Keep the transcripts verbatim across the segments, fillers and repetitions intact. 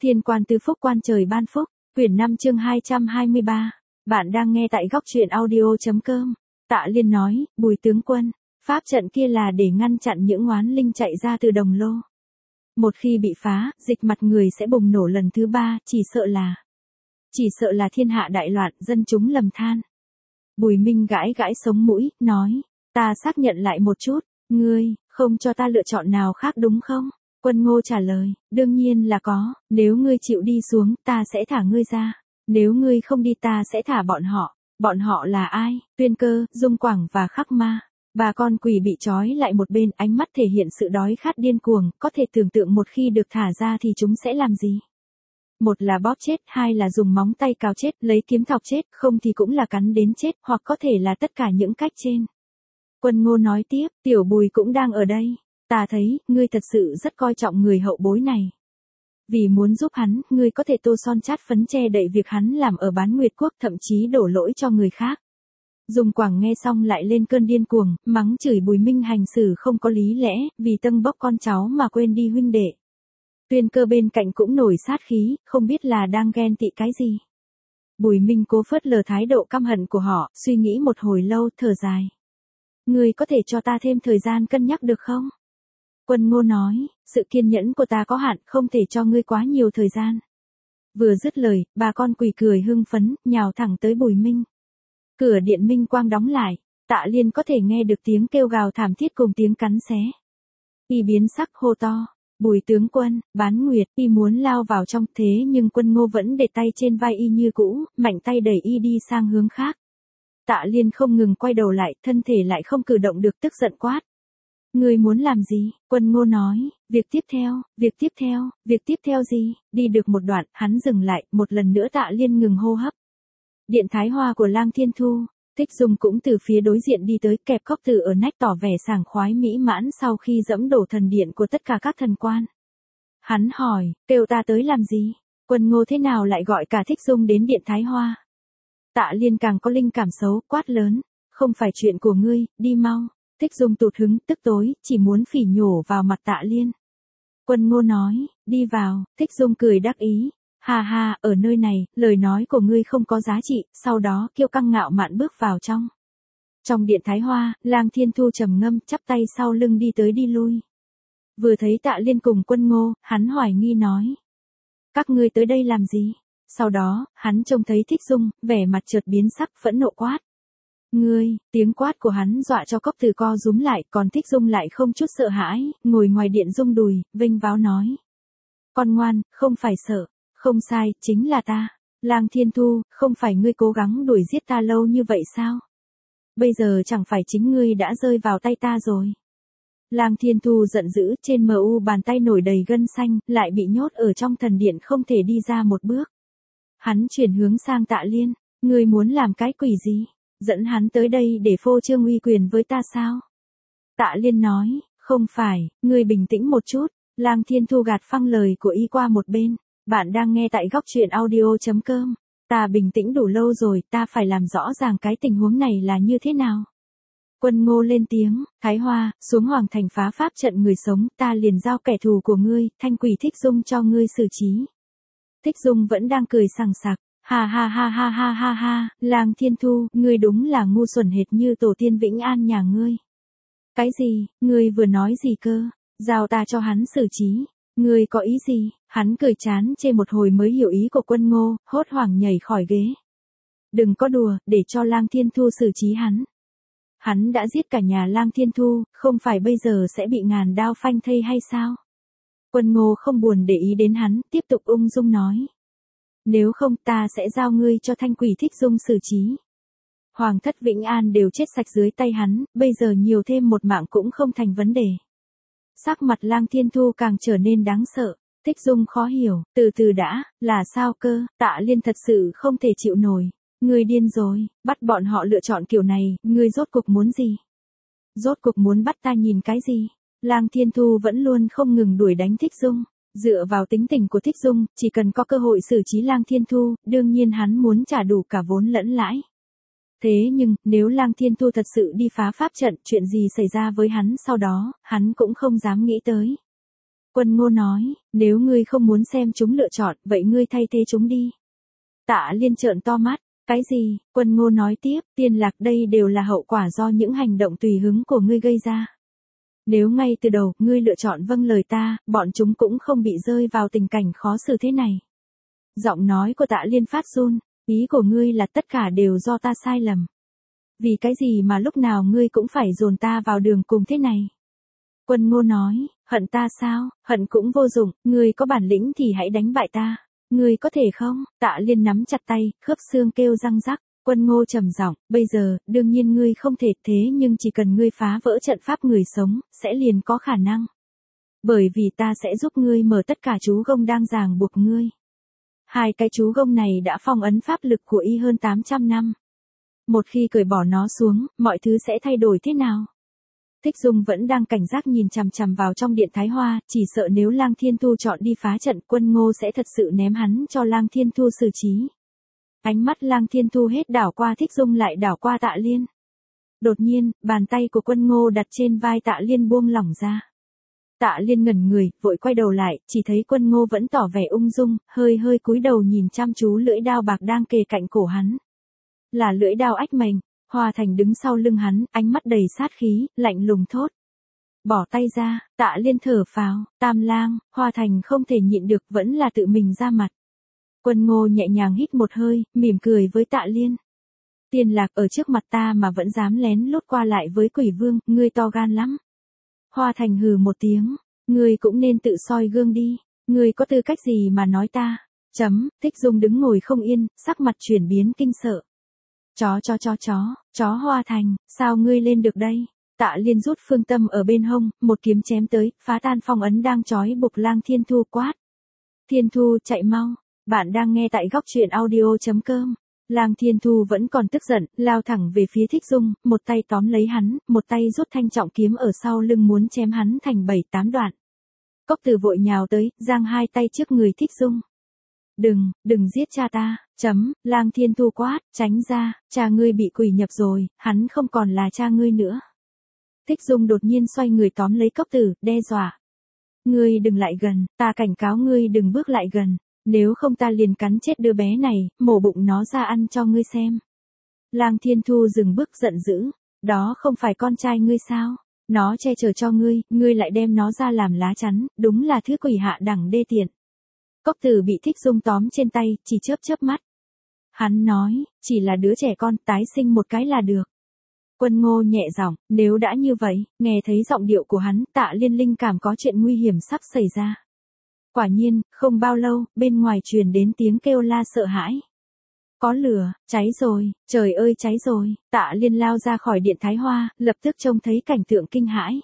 Thiên quan tứ phúc quan trời ban phúc, quyển năm chương hai trăm hai mươi ba. Bạn đang nghe tại góc truyện audio.com. Tạ Liên nói, Bùi tướng quân, pháp trận kia là để ngăn chặn những oán linh chạy ra từ đồng lô. Một khi bị phá, dịch mặt người sẽ bùng nổ lần thứ ba, chỉ sợ là... Chỉ sợ là thiên hạ đại loạn, dân chúng lầm than. Bùi Minh gãi gãi sống mũi, nói, ta xác nhận lại một chút, ngươi, không cho ta lựa chọn nào khác đúng không? Quân Ngô trả lời, đương nhiên là có, nếu ngươi chịu đi xuống, ta sẽ thả ngươi ra. Nếu ngươi không đi ta sẽ thả bọn họ. Bọn họ là ai? Tuyên Cơ, Dung Quảng và Khắc Ma. Bà con quỷ bị trói lại một bên, ánh mắt thể hiện sự đói khát điên cuồng, có thể tưởng tượng một khi được thả ra thì chúng sẽ làm gì? Một là bóp chết, hai là dùng móng tay cào chết, lấy kiếm thọc chết, không thì cũng là cắn đến chết, hoặc có thể là tất cả những cách trên. Quân Ngô nói tiếp, Tiểu Bùi cũng đang ở đây. Ta thấy, ngươi thật sự rất coi trọng người hậu bối này. Vì muốn giúp hắn, ngươi có thể tô son chát phấn che đậy việc hắn làm ở Bán Nguyệt Quốc, thậm chí đổ lỗi cho người khác. Dung Quảng nghe xong lại lên cơn điên cuồng, mắng chửi Bùi Minh hành xử không có lý lẽ, vì tâng bốc con cháu mà quên đi huynh đệ. Tuyên Cơ bên cạnh cũng nổi sát khí, không biết là đang ghen tị cái gì. Bùi Minh cố phớt lờ thái độ căm hận của họ, suy nghĩ một hồi lâu, thở dài. Ngươi có thể cho ta thêm thời gian cân nhắc được không? Quân Ngô nói, sự kiên nhẫn của ta có hạn, không thể cho ngươi quá nhiều thời gian. Vừa dứt lời, bà con quỷ cười hưng phấn, nhào thẳng tới Bùi Minh. Cửa điện minh quang đóng lại, Tạ Liên có thể nghe được tiếng kêu gào thảm thiết cùng tiếng cắn xé. Y biến sắc hô to, Bùi tướng quân, Bán Nguyệt, Y muốn lao vào trong, thế nhưng Quân Ngô vẫn để tay trên vai Y như cũ, mạnh tay đẩy Y đi sang hướng khác. Tạ Liên không ngừng quay đầu lại, thân thể lại không cử động được, tức giận quát. Ngươi muốn làm gì? Quân Ngô nói, việc tiếp theo, việc tiếp theo, việc tiếp theo gì? Đi được một đoạn, hắn dừng lại, một lần nữa Tạ Liên ngừng hô hấp. Điện Thái Hoa của Lang Thiên Thu, Thích Dung cũng từ phía đối diện đi tới, kẹp cốc tử ở nách tỏ vẻ sảng khoái mỹ mãn sau khi dẫm đổ thần điện của tất cả các thần quan. Hắn hỏi, kêu ta tới làm gì? Quân Ngô thế nào lại gọi cả Thích Dung đến Điện Thái Hoa? Tạ Liên càng có linh cảm xấu, quát lớn, không phải chuyện của ngươi, đi mau. Thích Dung tụt hứng, tức tối, chỉ muốn phỉ nhổ vào mặt Tạ Liên. Quân Ngô nói, đi vào, Thích Dung cười đắc ý. Ha ha, ở nơi này, lời nói của ngươi không có giá trị, sau đó kiêu căng ngạo mạn bước vào trong. Trong điện Thái Hoa, Lang Thiên Thu trầm ngâm, chắp tay sau lưng đi tới đi lui. Vừa thấy Tạ Liên cùng Quân Ngô, hắn hoài nghi nói. Các ngươi tới đây làm gì? Sau đó, hắn trông thấy Thích Dung, vẻ mặt chợt biến sắc, phẫn nộ quát. Ngươi, tiếng quát của hắn dọa cho cốc từ co rúm lại, còn Thích Dung lại không chút sợ hãi, ngồi ngoài điện rung đùi, vênh váo nói. Con ngoan, không phải sợ, không sai, chính là ta. Lang Thiên Thu, không phải ngươi cố gắng đuổi giết ta lâu như vậy sao? Bây giờ chẳng phải chính ngươi đã rơi vào tay ta rồi. Lang Thiên Thu giận dữ, trên mờ u bàn tay nổi đầy gân xanh, lại bị nhốt ở trong thần điện không thể đi ra một bước. Hắn chuyển hướng sang Tạ Liên, ngươi muốn làm cái quỷ gì? Dẫn hắn tới đây để phô trương uy quyền với ta sao? Tạ Liên nói, không phải, ngươi bình tĩnh một chút. Lang Thiên Thu gạt phăng lời của Y qua một bên. Bạn đang nghe tại góc truyện audio.com. Ta bình tĩnh đủ lâu rồi, ta phải làm rõ ràng cái tình huống này là như thế nào. Quân Ngô lên tiếng, Thái Hoa, xuống hoàng thành phá pháp trận người sống, ta liền giao kẻ thù của ngươi, thanh quỷ Thích Dung cho ngươi xử trí. Thích Dung vẫn đang cười sằng sặc. Ha ha ha ha ha ha ha, Lang Thiên Thu, ngươi đúng là ngu xuẩn hệt như tổ tiên Vĩnh An nhà ngươi. Cái gì, ngươi vừa nói gì cơ? Giao ta cho hắn xử trí. Ngươi có ý gì? Hắn cười chán chê một hồi mới hiểu ý của Quân Ngô, hốt hoảng nhảy khỏi ghế. Đừng có đùa, để cho Lang Thiên Thu xử trí hắn. Hắn đã giết cả nhà Lang Thiên Thu, không phải bây giờ sẽ bị ngàn đao phanh thây hay sao? Quân Ngô không buồn để ý đến hắn, tiếp tục ung dung nói. Nếu không ta sẽ giao ngươi cho thanh quỷ Thích Dung xử trí. Hoàng thất Vĩnh An đều chết sạch dưới tay hắn, bây giờ nhiều thêm một mạng cũng không thành vấn đề. Sắc mặt Lang Thiên Thu càng trở nên đáng sợ. Thích Dung khó hiểu, từ từ đã, là sao cơ? Tạ Liên thật sự không thể chịu nổi. Ngươi điên rồi, bắt bọn họ lựa chọn kiểu này, ngươi rốt cục muốn gì? Rốt cục muốn bắt ta nhìn cái gì? Lang Thiên Thu vẫn luôn không ngừng đuổi đánh Thích Dung. Dựa vào tính tình của Thích Dung, chỉ cần có cơ hội xử trí Lang Thiên Thu, đương nhiên hắn muốn trả đủ cả vốn lẫn lãi. Thế nhưng, nếu Lang Thiên Thu thật sự đi phá pháp trận, chuyện gì xảy ra với hắn sau đó, hắn cũng không dám nghĩ tới. Quân Ngô nói, nếu ngươi không muốn xem chúng lựa chọn, vậy ngươi thay thế chúng đi. Tạ Liên trợn to mắt, cái gì? Quân Ngô nói tiếp, Tiên Lạc, đây đều là hậu quả do những hành động tùy hứng của ngươi gây ra. Nếu ngay từ đầu, ngươi lựa chọn vâng lời ta, bọn chúng cũng không bị rơi vào tình cảnh khó xử thế này. Giọng nói của Tạ Liên phát run, ý của ngươi là tất cả đều do ta sai lầm. Vì cái gì mà lúc nào ngươi cũng phải dồn ta vào đường cùng thế này? Quân Ngô nói, hận ta sao? Hận cũng vô dụng, ngươi có bản lĩnh thì hãy đánh bại ta. Ngươi có thể không? Tạ Liên nắm chặt tay, khớp xương kêu răng rắc. Quân Ngô trầm giọng, bây giờ, đương nhiên ngươi không thể, thế nhưng chỉ cần ngươi phá vỡ trận pháp người sống, sẽ liền có khả năng. Bởi vì ta sẽ giúp ngươi mở tất cả chú gông đang ràng buộc ngươi. Hai cái chú gông này đã phong ấn pháp lực của y hơn tám trăm năm. Một khi cởi bỏ nó xuống, mọi thứ sẽ thay đổi thế nào? Thích Dung vẫn đang cảnh giác nhìn chằm chằm vào trong điện Thái Hoa, chỉ sợ nếu Lang Thiên Thu chọn đi phá trận, Quân Ngô sẽ thật sự ném hắn cho Lang Thiên Thu xử trí. Ánh mắt Lang Thiên Thu hết đảo qua Thích Dung lại đảo qua Tạ Liên. Đột nhiên, bàn tay của Quân Ngô đặt trên vai Tạ Liên buông lỏng ra. Tạ Liên ngẩn người, vội quay đầu lại, chỉ thấy Quân Ngô vẫn tỏ vẻ ung dung, hơi hơi cúi đầu nhìn chăm chú lưỡi đao bạc đang kề cạnh cổ hắn. Là lưỡi đao ách mệnh. Hoa Thành đứng sau lưng hắn, ánh mắt đầy sát khí, lạnh lùng thốt. Bỏ tay ra, Tạ Liên thở phào, Tam Lang, Hoa Thành không thể nhịn được, vẫn là tự mình ra mặt. Quân Ngô nhẹ nhàng hít một hơi, mỉm cười với Tạ Liên. Tiên Lạc, ở trước mặt ta mà vẫn dám lén lút qua lại với Quỷ Vương, ngươi to gan lắm. Hoa Thành hừ một tiếng, ngươi cũng nên tự soi gương đi, ngươi có tư cách gì mà nói ta? Chấm, Thích Dung đứng ngồi không yên, sắc mặt chuyển biến kinh sợ. Chó chó chó chó, chó Hoa Thành, sao ngươi lên được đây? Tạ Liên rút phương tâm ở bên hông, một kiếm chém tới, phá tan phong ấn đang trói buộc Lang Thiên Thu, quát. Thiên Thu, chạy mau. Bạn đang nghe tại góc truyện audio chấm com. Lang Thiên Thu vẫn còn tức giận, lao thẳng về phía Thích Dung, một tay tóm lấy hắn, một tay rút thanh trọng kiếm ở sau lưng muốn chém hắn thành bảy tám đoạn. Cốc Tử vội nhào tới, giang hai tay trước người Thích Dung. Đừng, đừng giết cha ta, chấm, Lang Thiên Thu quát, tránh ra, cha ngươi bị quỷ nhập rồi, hắn không còn là cha ngươi nữa. Thích Dung đột nhiên xoay người tóm lấy Cốc Tử, đe dọa. Ngươi đừng lại gần, ta cảnh cáo ngươi đừng bước lại gần, nếu không ta liền cắn chết đứa bé này, mổ bụng nó ra ăn cho ngươi xem. Lang Thiên Thu dừng bước giận dữ, đó không phải con trai ngươi sao? Nó che chở cho ngươi, ngươi lại đem nó ra làm lá chắn, đúng là thứ quỷ hạ đẳng đê tiện. Cốc Tử bị Thích Dung tóm trên tay, chỉ chớp chớp mắt. Hắn nói, chỉ là đứa trẻ con, tái sinh một cái là được. Quân Ngô nhẹ giọng, nếu đã như vậy, nghe thấy giọng điệu của hắn, Tạ Liên linh cảm có chuyện nguy hiểm sắp xảy ra. Quả nhiên, không bao lâu, bên ngoài truyền đến tiếng kêu la sợ hãi. Có lửa, cháy rồi, trời ơi cháy rồi, Tạ Liên lao ra khỏi điện Thái Hoa, lập tức trông thấy cảnh tượng kinh hãi.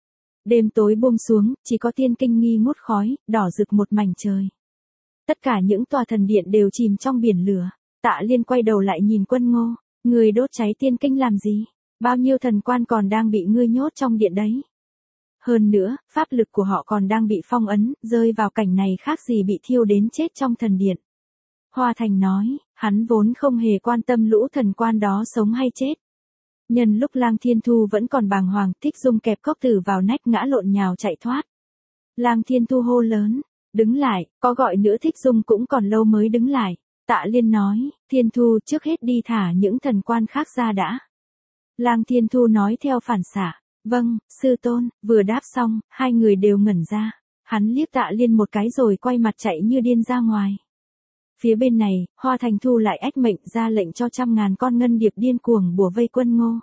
Đêm tối buông xuống, chỉ có Tiên Kinh nghi ngút khói, đỏ rực một mảnh trời. Tất cả những tòa thần điện đều chìm trong biển lửa. Tạ Liên quay đầu lại nhìn Quân Ngô, người đốt cháy Tiên Kinh làm gì? Bao nhiêu thần quan còn đang bị ngươi nhốt trong điện đấy? Hơn nữa, pháp lực của họ còn đang bị phong ấn, rơi vào cảnh này khác gì bị thiêu đến chết trong thần điện. Hoa Thành nói, hắn vốn không hề quan tâm lũ thần quan đó sống hay chết. Nhân lúc Lang Thiên Thu vẫn còn bàng hoàng, Thích Dung kẹp Cốc Tử vào nách ngã lộn nhào chạy thoát. Lang Thiên Thu hô lớn, đứng lại, có gọi nữa Thích Dung cũng còn lâu mới đứng lại. Tạ Liên nói, Thiên Thu trước hết đi thả những thần quan khác ra đã. Lang Thiên Thu nói theo phản xạ, vâng, sư tôn, vừa đáp xong, hai người đều ngẩn ra. Hắn liếc Tạ Liên một cái rồi quay mặt chạy như điên ra ngoài. Phía bên này, Hoa Thành Thu lại ách mệnh ra lệnh cho trăm ngàn con ngân điệp điên cuồng bủa vây Quân Ngô.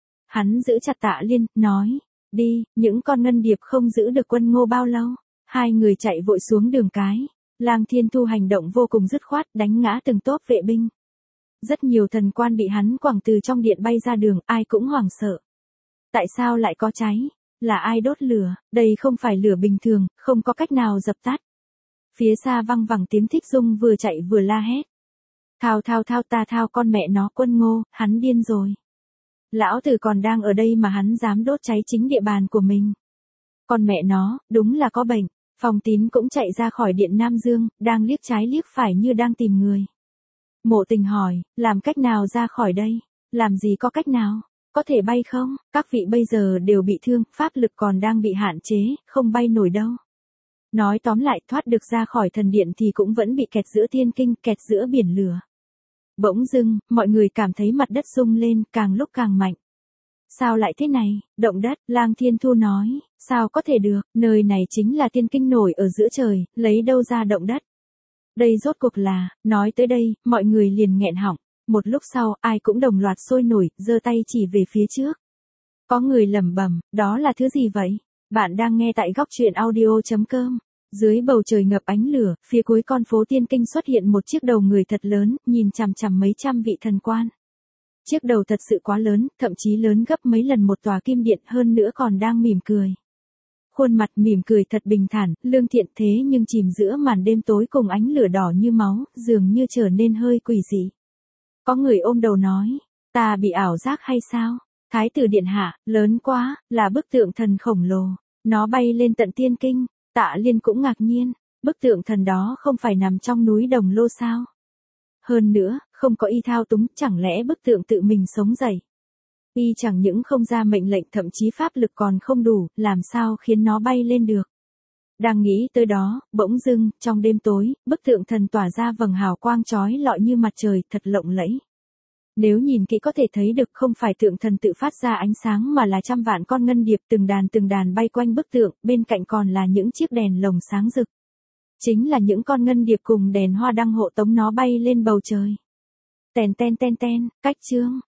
Hắn giữ chặt Tạ Liên, nói, đi, những con ngân điệp không giữ được Quân Ngô bao lâu. Hai người chạy vội xuống đường cái. Lang Thiên Thu hành động vô cùng dứt khoát, đánh ngã từng tốp vệ binh. Rất nhiều thần quan bị hắn quẳng từ trong điện bay ra đường, ai cũng hoảng sợ. Tại sao lại có cháy? Là ai đốt lửa? Đây không phải lửa bình thường, không có cách nào dập tắt. Phía xa văng vẳng tiếng Thích Dung vừa chạy vừa la hét. Thao thao thao ta thao con mẹ nó Quân Ngô, hắn điên rồi. Lão tử còn đang ở đây mà hắn dám đốt cháy chính địa bàn của mình. Con mẹ nó, đúng là có bệnh. Phong Tín cũng chạy ra khỏi điện Nam Dương, đang liếc trái liếc phải như đang tìm người. Mộ Tình hỏi, làm cách nào ra khỏi đây? Làm gì có cách nào? Có thể bay không? Các vị bây giờ đều bị thương, pháp lực còn đang bị hạn chế, không bay nổi đâu. Nói tóm lại, thoát được ra khỏi thần điện thì cũng vẫn bị kẹt giữa thiên kinh, kẹt giữa biển lửa. Bỗng dưng, mọi người cảm thấy mặt đất rung lên, càng lúc càng mạnh. Sao lại thế này? Động đất, Lang Thiên Thu nói, sao có thể được, nơi này chính là thiên kinh nổi ở giữa trời, lấy đâu ra động đất. Đây rốt cuộc là, nói tới đây, mọi người liền nghẹn họng. Một lúc sau, ai cũng đồng loạt sôi nổi, giơ tay chỉ về phía trước. Có người lẩm bẩm, đó là thứ gì vậy? Bạn đang nghe tại góc truyện audio.com. Dưới bầu trời ngập ánh lửa, phía cuối con phố Tiên Kinh xuất hiện một chiếc đầu người thật lớn, nhìn chằm chằm mấy trăm vị thần quan. Chiếc đầu thật sự quá lớn, thậm chí lớn gấp mấy lần một tòa kim điện, hơn nữa còn đang mỉm cười. Khuôn mặt mỉm cười thật bình thản, lương thiện, thế nhưng chìm giữa màn đêm tối cùng ánh lửa đỏ như máu, dường như trở nên hơi quỷ dị. Có người ôm đầu nói, ta bị ảo giác hay sao? Thái tử điện hạ, lớn quá, là bức tượng thần khổng lồ, nó bay lên tận Tiên Kinh. Tạ Liên cũng ngạc nhiên, bức tượng thần đó không phải nằm trong núi Đồng Lô sao? Hơn nữa, không có y thao túng, chẳng lẽ bức tượng tự mình sống dậy? Y chẳng những không ra mệnh lệnh, thậm chí pháp lực còn không đủ, làm sao khiến nó bay lên được? Đang nghĩ tới đó, bỗng dưng, trong đêm tối, bức tượng thần tỏa ra vầng hào quang chói lọi như mặt trời, thật lộng lẫy. Nếu nhìn kỹ có thể thấy được không phải tượng thần tự phát ra ánh sáng mà là trăm vạn con ngân điệp từng đàn từng đàn bay quanh bức tượng, bên cạnh còn là những chiếc đèn lồng sáng rực. Chính là những con ngân điệp cùng đèn hoa đăng hộ tống nó bay lên bầu trời. Tèn ten ten ten, cách chương.